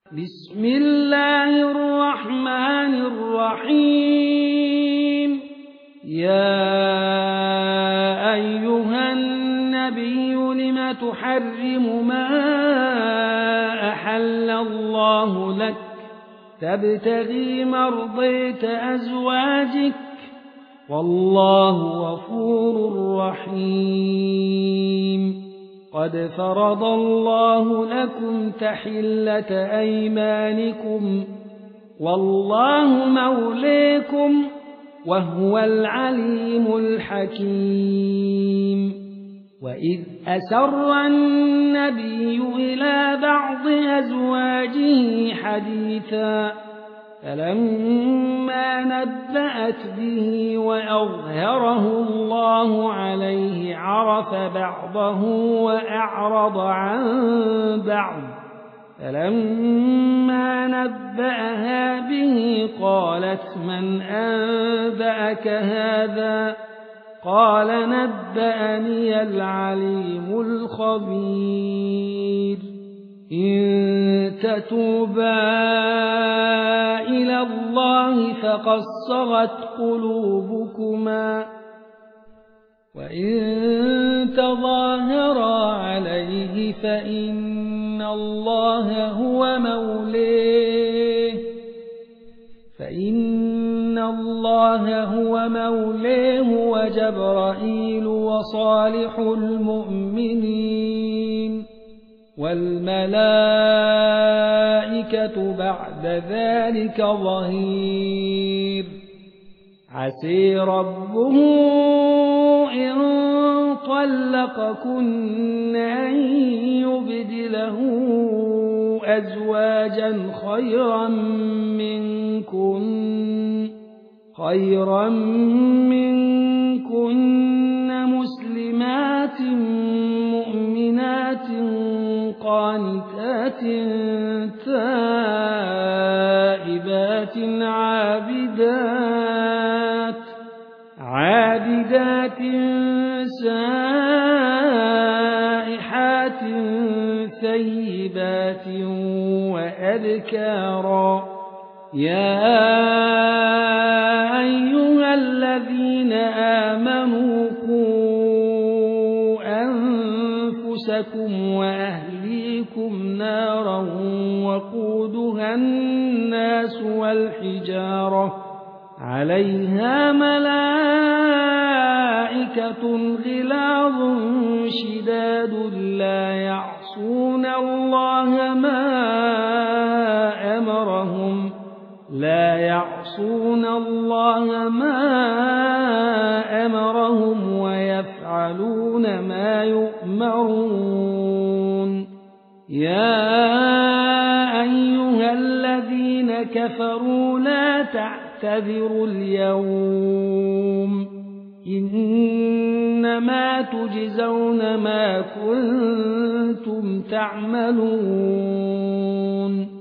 بسم الله الرحمن الرحيم. يا أيها النبي لم تحرم ما أحل الله لك تبتغي مرضية أزواجك والله غفور رحيم. قد فرض الله لكم تحلة أيمانكم والله موليكم وهو العليم الحكيم. وإذ أسر النبي إلى بعض أزواجه حديثا فلما نبأت به وأظهره الله عليه عرف بعضه وأعرض عن بعض. فلما نبأها به قالت من أنبأك هذا؟ قال نبأني العليم الخبير. إن تتوبا إلى الله فقد صغت قلوبكما وإن تظاهرا عليه فإن الله هو موليه وجبرائيل وصالح المؤمنين والملائكة بعد ذلك ظهير. عسى ربه إن طلقكن أن يبدله أزواجا خيرا منكن مسلمات مؤمنات قانتات تائبات عابدات سائحات ثيبات وأبكارا. يا أيها الذين آمنوا قوا أنفسكم وأهليكم نارا وقودها الناس والحجارة عليها ملائكة غلاظ شداد لا يعصون الله ما أمرهم ويفعلون ما يؤمرون. يا أيها الذين كفروا لا تعتذروا اليوم إنما تجزون ما كنتم تعملون.